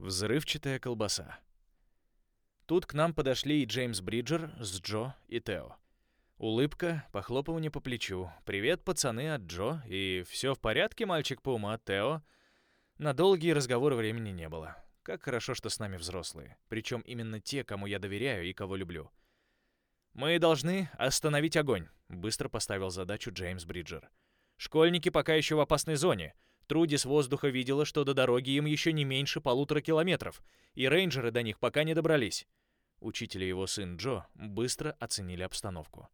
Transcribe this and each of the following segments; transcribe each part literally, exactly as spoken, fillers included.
Взрывчатая колбаса. Тут к нам подошли и Джеймс Бриджер с Джо и Тео. Улыбка, похлопывание по плечу. «Привет, пацаны» от Джо. И «все в порядке, мальчик Пума» от Тео. На долгие разговоры времени не было. Как хорошо, что с нами взрослые. Причем именно те, кому я доверяю и кого люблю. «Мы должны остановить огонь», — быстро поставил задачу Джеймс Бриджер. «Школьники пока еще в опасной зоне. Труди с воздуха видела, что до дороги им еще не меньше полутора километров, и рейнджеры до них пока не добрались». Учитель и его сын Джо быстро оценили обстановку.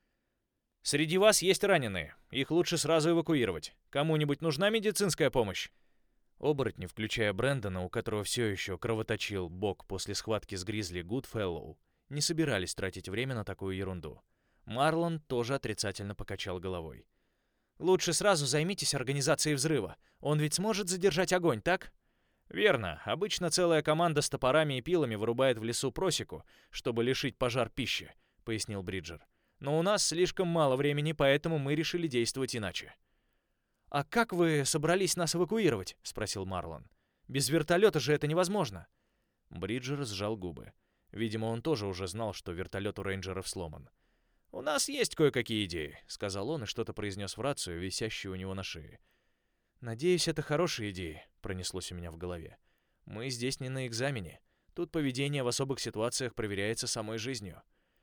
«Среди вас есть раненые. Их лучше сразу эвакуировать. Кому-нибудь нужна медицинская помощь?» Оборотни, включая Брэндона, у которого все еще кровоточил бок после схватки с Гризли Гудфеллоу, не собирались тратить время на такую ерунду. Марлон тоже отрицательно покачал головой. «Лучше сразу займитесь организацией взрыва. Он ведь сможет задержать огонь, так?» «Верно. Обычно целая команда с топорами и пилами вырубает в лесу просеку, чтобы лишить пожар пищи», — пояснил Бриджер. «Но у нас слишком мало времени, поэтому мы решили действовать иначе». «А как вы собрались нас эвакуировать?» — спросил Марлон. «Без вертолета же это невозможно». Бриджер сжал губы. Видимо, он тоже уже знал, что вертолет у рейнджеров сломан. «У нас есть кое-какие идеи», — сказал он и что-то произнес в рацию, висящую у него на шее. «Надеюсь, это хорошие идеи», — пронеслось у меня в голове. «Мы здесь не на экзамене. Тут поведение в особых ситуациях проверяется самой жизнью».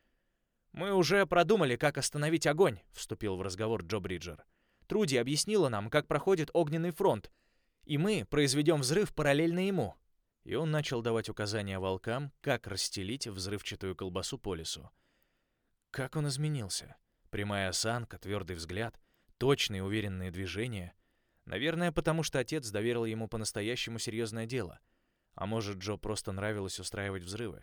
«Мы уже продумали, как остановить огонь», — вступил в разговор Джо Бриджер. «Труди объяснила нам, как проходит огненный фронт, и мы произведем взрыв параллельно ему». И он начал давать указания волкам, как расстелить взрывчатую колбасу по лесу. Как он изменился. Прямая осанка, твердый взгляд, точные уверенные движения. Наверное, потому что отец доверил ему по-настоящему серьезное дело. А может, Джо просто нравилось устраивать взрывы.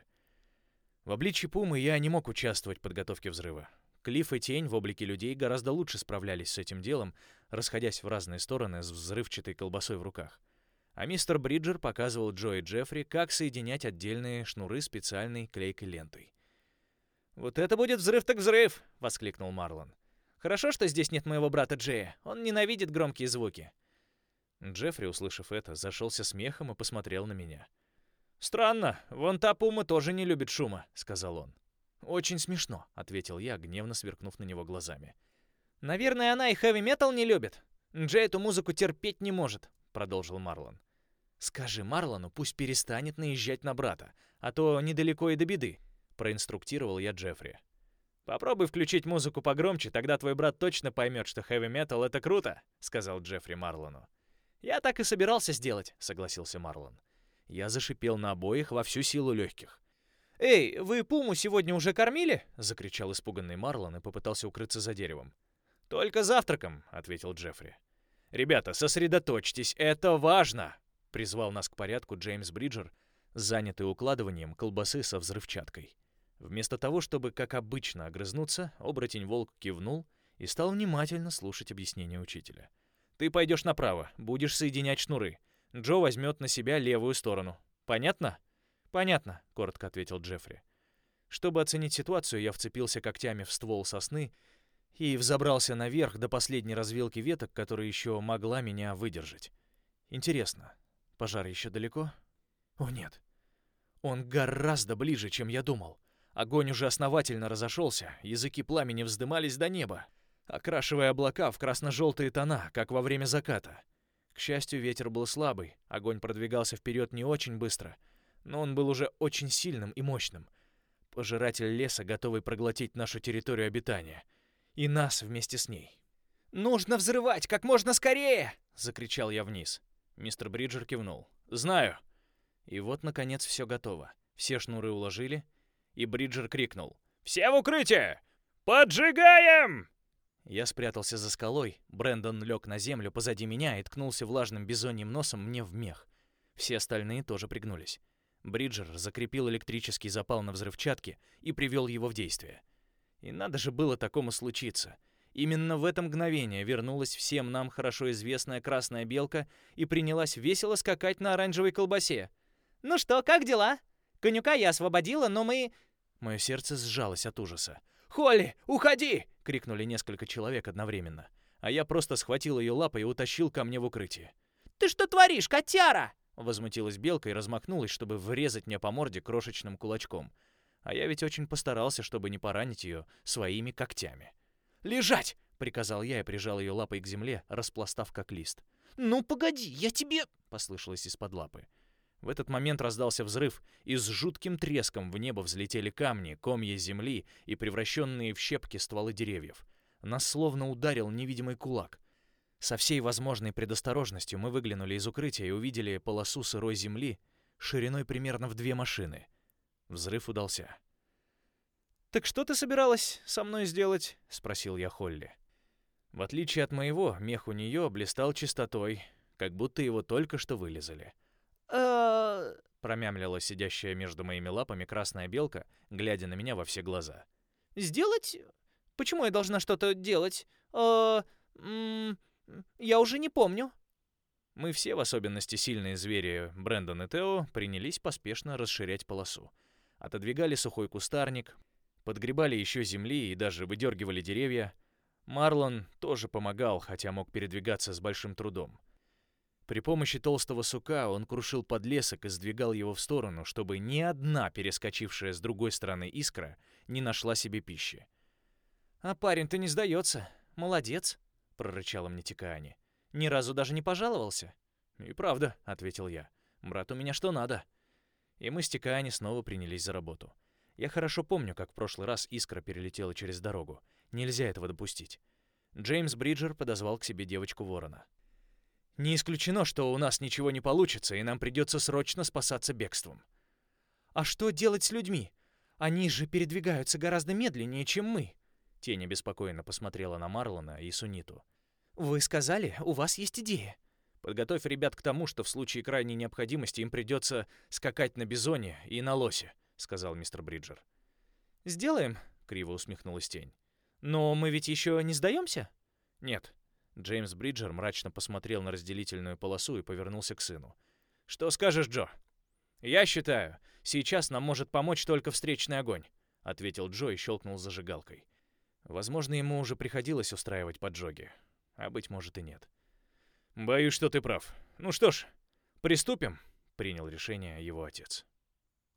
В обличье Пумы я не мог участвовать в подготовке взрыва. Клифф и Тень в облике людей гораздо лучше справлялись с этим делом, расходясь в разные стороны с взрывчатой колбасой в руках. А мистер Бриджер показывал Джо и Джеффри, как соединять отдельные шнуры специальной клейкой лентой. «Вот это будет взрыв так взрыв!» — воскликнул Марлон. «Хорошо, что здесь нет моего брата Джея. Он ненавидит громкие звуки». Джеффри, услышав это, зашелся смехом и посмотрел на меня. «Странно, вон та Пума тоже не любит шума», — сказал он. «Очень смешно», — ответил я, гневно сверкнув на него глазами. «Наверное, она и хэви-метал не любит. Джей эту музыку терпеть не может», — продолжил Марлон. «Скажи Марлону, пусть перестанет наезжать на брата, а то недалеко и до беды», — проинструктировал я Джеффри. «Попробуй включить музыку погромче, тогда твой брат точно поймет, что хэви-метал — это круто», — сказал Джеффри Марлону. «Я так и собирался сделать», — согласился Марлон. Я зашипел на обоих во всю силу легких. «Эй, вы Пуму сегодня уже кормили?» — закричал испуганный Марлон и попытался укрыться за деревом. «Только завтраком», — ответил Джеффри. «Ребята, сосредоточьтесь, это важно!» — призвал нас к порядку Джеймс Бриджер, занятый укладыванием колбасы со взрывчаткой. Вместо того, чтобы, как обычно, огрызнуться, оборотень-волк кивнул и стал внимательно слушать объяснения учителя. «Ты пойдешь направо, будешь соединять шнуры. Джо возьмет на себя левую сторону. Понятно?» «Понятно», — коротко ответил Джеффри. Чтобы оценить ситуацию, я вцепился когтями в ствол сосны и взобрался наверх до последней развилки веток, которая еще могла меня выдержать. Интересно, пожар еще далеко? О, нет. Он гораздо ближе, чем я думал. Огонь уже основательно разошелся, языки пламени вздымались до неба, окрашивая облака в красно-желтые тона, как во время заката. К счастью, ветер был слабый, огонь продвигался вперед не очень быстро, но он был уже очень сильным и мощным. Пожиратель леса, готовый проглотить нашу территорию обитания. И нас вместе с ней. «Нужно взрывать как можно скорее!» — закричал я вниз. Мистер Бриджер кивнул. «Знаю». И вот, наконец, все готово. Все шнуры уложили, и Бриджер крикнул. «Все в укрытие! Поджигаем!» Я спрятался за скалой, Брэндон лег на землю позади меня и ткнулся влажным бизоньим носом мне в мех. Все остальные тоже пригнулись. Бриджер закрепил электрический запал на взрывчатке и привел его в действие. И надо же было такому случиться. Именно в это мгновение вернулась всем нам хорошо известная красная белка и принялась весело скакать на оранжевой колбасе. «Ну что, как дела? Конюка я освободила, но мы...» Мое сердце сжалось от ужаса. «Холли, уходи!» — крикнули несколько человек одновременно. А я просто схватил ее лапой и утащил ко мне в укрытие. «Ты что творишь, котяра?» — возмутилась белка и размахнулась, чтобы врезать мне по морде крошечным кулачком. А я ведь очень постарался, чтобы не поранить ее своими когтями. «Лежать!» — приказал я и прижал ее лапой к земле, распластав как лист. «Ну, погоди, я тебе...» — послышалось из-под лапы. В этот момент раздался взрыв, и с жутким треском в небо взлетели камни, комья земли и превращенные в щепки стволы деревьев. Нас словно ударил невидимый кулак. Со всей возможной предосторожностью мы выглянули из укрытия и увидели полосу сырой земли шириной примерно в две машины. Взрыв удался. «Так что ты собиралась со мной сделать?» — спросил я Холли. В отличие от моего, мех у нее блистал чистотой, как будто его только что вылизали. «А...» — промямлила сидящая между моими лапами красная белка, глядя на меня во все глаза. «Сделать? Почему я должна что-то делать? А... М... Я уже не помню». Мы все, в особенности сильные звери Брэндон и Тео, принялись поспешно расширять полосу. Отодвигали сухой кустарник, подгребали еще земли и даже выдергивали деревья. Марлон тоже помогал, хотя мог передвигаться с большим трудом. При помощи толстого сука он крушил подлесок и сдвигал его в сторону, чтобы ни одна перескочившая с другой стороны искра не нашла себе пищи. «А парень-то не сдается. Молодец», — прорычала мне Тикаани. «Ни разу даже не пожаловался». «И правда», — ответил я. «Брат, у меня что надо». И мы с Тикаани снова принялись за работу. Я хорошо помню, как в прошлый раз искра перелетела через дорогу. Нельзя этого допустить. Джеймс Бриджер подозвал к себе девочку-ворона. «Не исключено, что у нас ничего не получится, и нам придется срочно спасаться бегством». «А что делать с людьми? Они же передвигаются гораздо медленнее, чем мы». Тень беспокойно посмотрела на Марлона и Суниту. «Вы сказали, у вас есть идея». «Подготовь ребят к тому, что в случае крайней необходимости им придется скакать на бизоне и на лосе», — сказал мистер Бриджер. «Сделаем», — криво усмехнулась Тень. «Но мы ведь еще не сдаемся?» «Нет». Джеймс Бриджер мрачно посмотрел на разделительную полосу и повернулся к сыну. «Что скажешь, Джо?» «Я считаю, сейчас нам может помочь только встречный огонь», — ответил Джо и щелкнул зажигалкой. Возможно, ему уже приходилось устраивать поджоги, а быть может и нет. «Боюсь, что ты прав. Ну что ж, приступим», — принял решение его отец.